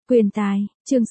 Quyền tài, chương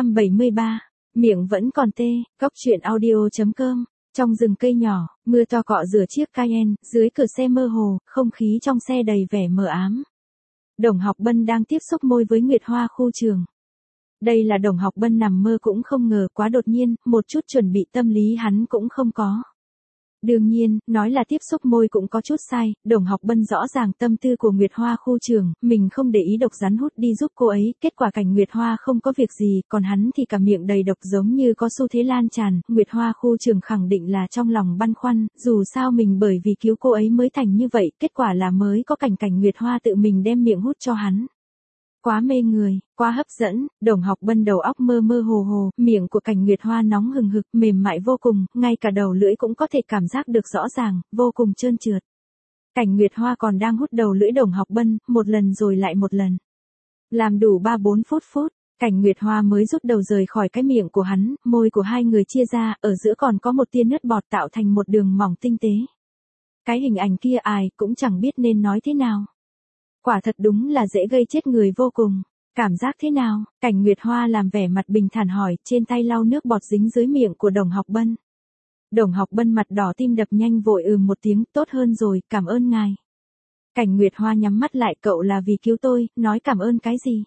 673. Miệng vẫn còn tê, góc truyện audio.com. Trong rừng cây nhỏ, mưa to cọ rửa chiếc Cayenne, dưới cửa xe mơ hồ, không khí trong xe đầy vẻ mờ ám. Đồng Học Bân đang tiếp xúc môi với Nguyệt Hoa khu trường. Đây là Đồng Học Bân nằm mơ cũng không ngờ, quá đột nhiên, một chút chuẩn bị tâm lý hắn cũng không có. Đương nhiên, nói là tiếp xúc môi cũng có chút sai, Đồng Học Bân rõ ràng tâm tư của Nguyệt Hoa khu trường, mình không để ý độc rắn hút đi giúp cô ấy, kết quả cảnh Nguyệt Hoa không có việc gì, còn hắn thì cả miệng đầy độc giống như có xu thế lan tràn, Nguyệt Hoa khu trường khẳng định là trong lòng băn khoăn, dù sao mình bởi vì cứu cô ấy mới thành như vậy, kết quả là mới có cảnh Nguyệt Hoa tự mình đem miệng hút cho hắn. Quá mê người, quá hấp dẫn, Đồng Học Bân đầu óc mơ mơ hồ hồ, miệng của cảnh Nguyệt Hoa nóng hừng hực, mềm mại vô cùng, ngay cả đầu lưỡi cũng có thể cảm giác được rõ ràng, vô cùng trơn trượt. Cảnh Nguyệt Hoa còn đang hút đầu lưỡi Đồng Học Bân, một lần rồi lại một lần. Làm đủ 3-4 phút, cảnh Nguyệt Hoa mới rút đầu rời khỏi cái miệng của hắn, môi của hai người chia ra, ở giữa còn có một tia nước bọt tạo thành một đường mỏng tinh tế. Cái hình ảnh kia ai cũng chẳng biết nên nói thế nào. Quả thật đúng là dễ gây chết người vô cùng. Cảm giác thế nào? Cảnh Nguyệt Hoa làm vẻ mặt bình thản hỏi, trên tay lau nước bọt dính dưới miệng của Đồng Học Bân. Đồng Học Bân mặt đỏ tim đập nhanh vội một tiếng, tốt hơn rồi, cảm ơn ngài. Cảnh Nguyệt Hoa nhắm mắt lại, cậu là vì cứu tôi, nói cảm ơn cái gì?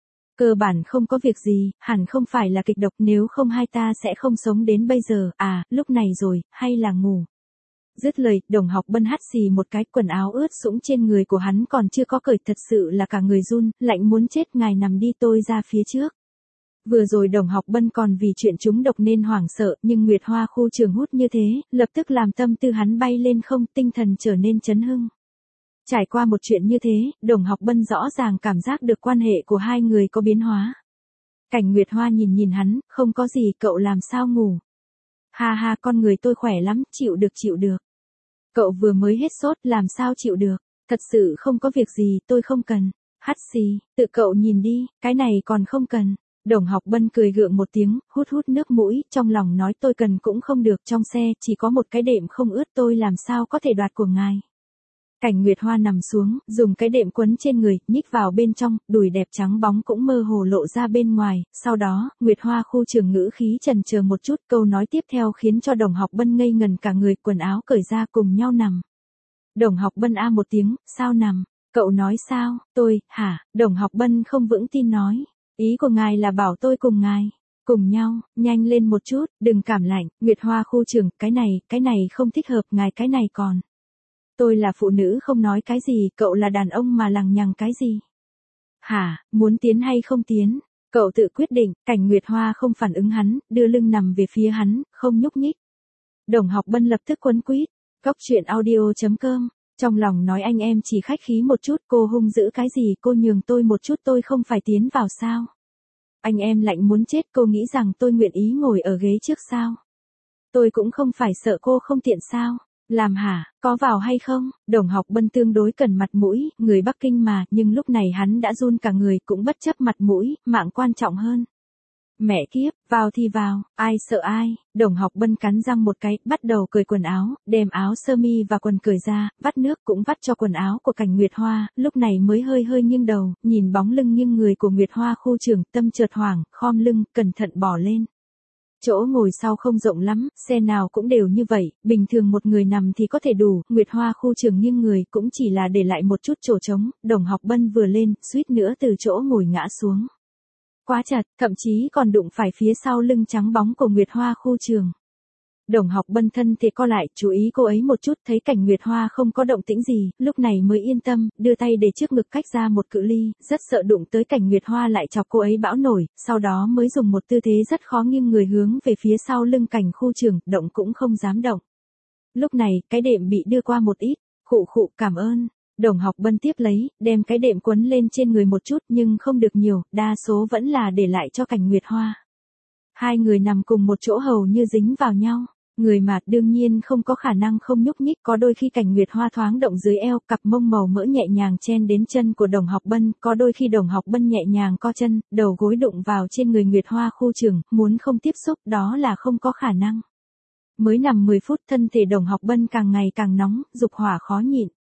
Cơ bản không có việc gì, hẳn không phải là kịch độc, nếu không hai ta sẽ không sống đến bây giờ, lúc này rồi, hay là ngủ. Dứt lời, Đồng Học Bân hắt xì một cái, quần áo ướt sũng trên người của hắn còn chưa có cởi, thật sự là cả người run, lạnh muốn chết, ngài nằm đi tôi ra phía trước. Vừa rồi Đồng Học Bân còn vì chuyện trúng độc nên hoảng sợ, nhưng Nguyệt Hoa khu trường hút như thế, lập tức làm tâm tư hắn bay lên không, tinh thần trở nên chấn hưng. Trải qua một chuyện như thế, Đồng Học Bân rõ ràng cảm giác được quan hệ của hai người có biến hóa. Cảnh Nguyệt Hoa nhìn hắn, không có gì, cậu làm sao ngủ? Ha ha, con người tôi khỏe lắm, chịu được. Cậu vừa mới hết sốt, làm sao chịu được, thật sự không có việc gì, tôi không cần. Hắt xì, tự cậu nhìn đi, cái này còn không cần. Đồng Học Bân cười gượng một tiếng, hút nước mũi, trong lòng nói tôi cần cũng không được, trong xe chỉ có một cái đệm không ướt, tôi làm sao có thể đoạt của ngài. Cảnh Nguyệt Hoa nằm xuống, dùng cái đệm quấn trên người, nhích vào bên trong, đùi đẹp trắng bóng cũng mơ hồ lộ ra bên ngoài, sau đó, Nguyệt Hoa khu trường ngữ khí chần chờ một chút, câu nói tiếp theo khiến cho Đồng Học Bân ngây ngần cả người, quần áo cởi ra cùng nhau nằm. Đồng Học Bân một tiếng, sao nằm? Cậu nói sao? Tôi, hả? Đồng Học Bân không vững tin nói, ý của ngài là bảo tôi cùng ngài. Cùng nhau, nhanh lên một chút, đừng cảm lạnh, Nguyệt Hoa khu trường, cái này không thích hợp, ngài cái này còn. Tôi là phụ nữ không nói cái gì, cậu là đàn ông mà lằng nhằng cái gì? Hả, muốn tiến hay không tiến? Cậu tự quyết định, cảnh Nguyệt Hoa không phản ứng hắn, đưa lưng nằm về phía hắn, không nhúc nhích. Đồng Học Bân lập tức quấn quýt, góc truyện audio.com, trong lòng nói anh em chỉ khách khí một chút, cô hung dữ cái gì, cô nhường tôi một chút tôi không phải tiến vào sao? Anh em lạnh muốn chết, cô nghĩ rằng tôi nguyện ý ngồi ở ghế trước sao? Tôi cũng không phải sợ cô không tiện sao? Làm hả, có vào hay không? Đồng Học Bân tương đối cần mặt mũi, người Bắc Kinh mà, nhưng lúc này hắn đã run cả người, cũng bất chấp mặt mũi, mạng quan trọng hơn. Mẹ kiếp, vào thì vào, ai sợ ai? Đồng Học Bân cắn răng một cái, bắt đầu cởi quần áo, đem áo sơ mi và quần cởi ra, vắt nước cũng vắt cho quần áo của cảnh Nguyệt Hoa, lúc này mới hơi nghiêng đầu, nhìn bóng lưng nghiêng người của Nguyệt Hoa khu trường, tâm chợt hoảng, khom lưng, cẩn thận bỏ lên. Chỗ ngồi sau không rộng lắm, xe nào cũng đều như vậy, bình thường một người nằm thì có thể đủ, Nguyệt Hoa khu trường nghiêng người cũng chỉ là để lại một chút chỗ trống, Đồng Học Bân vừa lên, suýt nữa từ chỗ ngồi ngã xuống. Quá chật, thậm chí còn đụng phải phía sau lưng trắng bóng của Nguyệt Hoa khu trường. Đồng Học Bân thân thể co lại, chú ý cô ấy một chút, thấy cảnh Nguyệt Hoa không có động tĩnh gì, lúc này mới yên tâm, đưa tay để trước ngực cách ra một cự ly, rất sợ đụng tới cảnh Nguyệt Hoa lại chọc cô ấy bão nổi, sau đó mới dùng một tư thế rất khó nghiêng người hướng về phía sau lưng cảnh khu trường, động cũng không dám động. Lúc này, cái đệm bị đưa qua một ít, khụ cảm ơn. Đồng Học Bân tiếp lấy, đem cái đệm quấn lên trên người một chút nhưng không được nhiều, đa số vẫn là để lại cho cảnh Nguyệt Hoa. Hai người nằm cùng một chỗ hầu như dính vào nhau. Người mà đương nhiên không có khả năng không nhúc nhích, có đôi khi cảnh Nguyệt Hoa thoáng động dưới eo, cặp mông màu mỡ nhẹ nhàng chen đến chân của Đồng Học Bân, có đôi khi Đồng Học Bân nhẹ nhàng co chân, đầu gối đụng vào trên người Nguyệt Hoa khu trường, muốn không tiếp xúc đó là không có khả năng. Mới nằm 10 phút thân thể Đồng Học Bân càng ngày càng nóng, dục hỏa khó nhịn.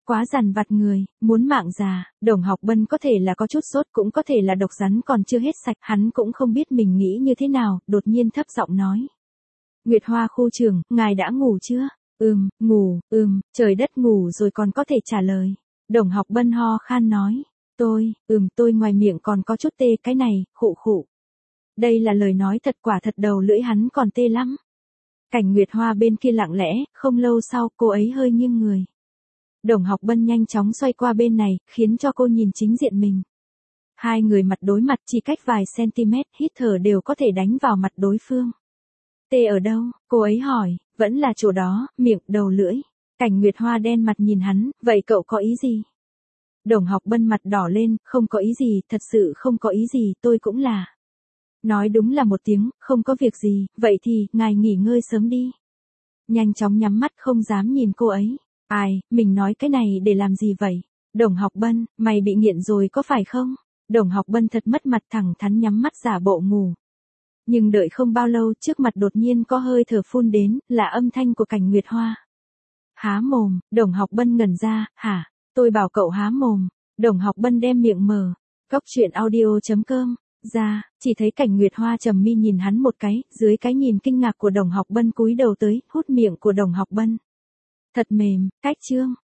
quá dằn vặt người, muốn mạng già. Đồng Học Bân có thể là có chút sốt, cũng có thể là độc rắn còn chưa hết sạch, hắn cũng không biết mình nghĩ như thế nào, đột nhiên thấp giọng nói. Nguyệt Hoa khu trưởng, ngài đã ngủ chưa? Ngủ, trời đất ngủ rồi còn có thể trả lời. Đồng Học Bân ho khan nói. Tôi ngoài miệng còn có chút tê cái này, khụ khụ. Đây là lời nói thật, quả thật đầu lưỡi hắn còn tê lắm. Cảnh Nguyệt Hoa bên kia lặng lẽ, không lâu sau cô ấy hơi nghiêng người. Đồng Học Bân nhanh chóng xoay qua bên này, khiến cho cô nhìn chính diện mình. Hai người mặt đối mặt chỉ cách vài cm, hít thở đều có thể đánh vào mặt đối phương. Tê ở đâu? Cô ấy hỏi, vẫn là chỗ đó, miệng, đầu lưỡi. Cảnh Nguyệt Hoa đen mặt nhìn hắn, vậy cậu có ý gì? Đồng Học Bân mặt đỏ lên, không có ý gì, thật sự không có ý gì, tôi cũng là. Nói đúng là một tiếng, không có việc gì, vậy thì, ngài nghỉ ngơi sớm đi. Nhanh chóng nhắm mắt không dám nhìn cô ấy. Ai, mình nói cái này để làm gì vậy? Đồng Học Bân, mày bị nghiện rồi có phải không? Đồng Học Bân thật mất mặt, thẳng thắn nhắm mắt giả bộ ngủ. Nhưng đợi không bao lâu, trước mặt đột nhiên có hơi thở phun đến, là âm thanh của Cảnh Nguyệt Hoa. Há mồm, Đồng Học Bân ngẩn ra, hả? Tôi bảo cậu há mồm. Đồng Học Bân đem miệng mở. Cóc truyện audio.com ra, chỉ thấy Cảnh Nguyệt Hoa trầm mi nhìn hắn một cái, dưới cái nhìn kinh ngạc của Đồng Học Bân cúi đầu tới, hút miệng của Đồng Học Bân. Thật mềm, cách chương.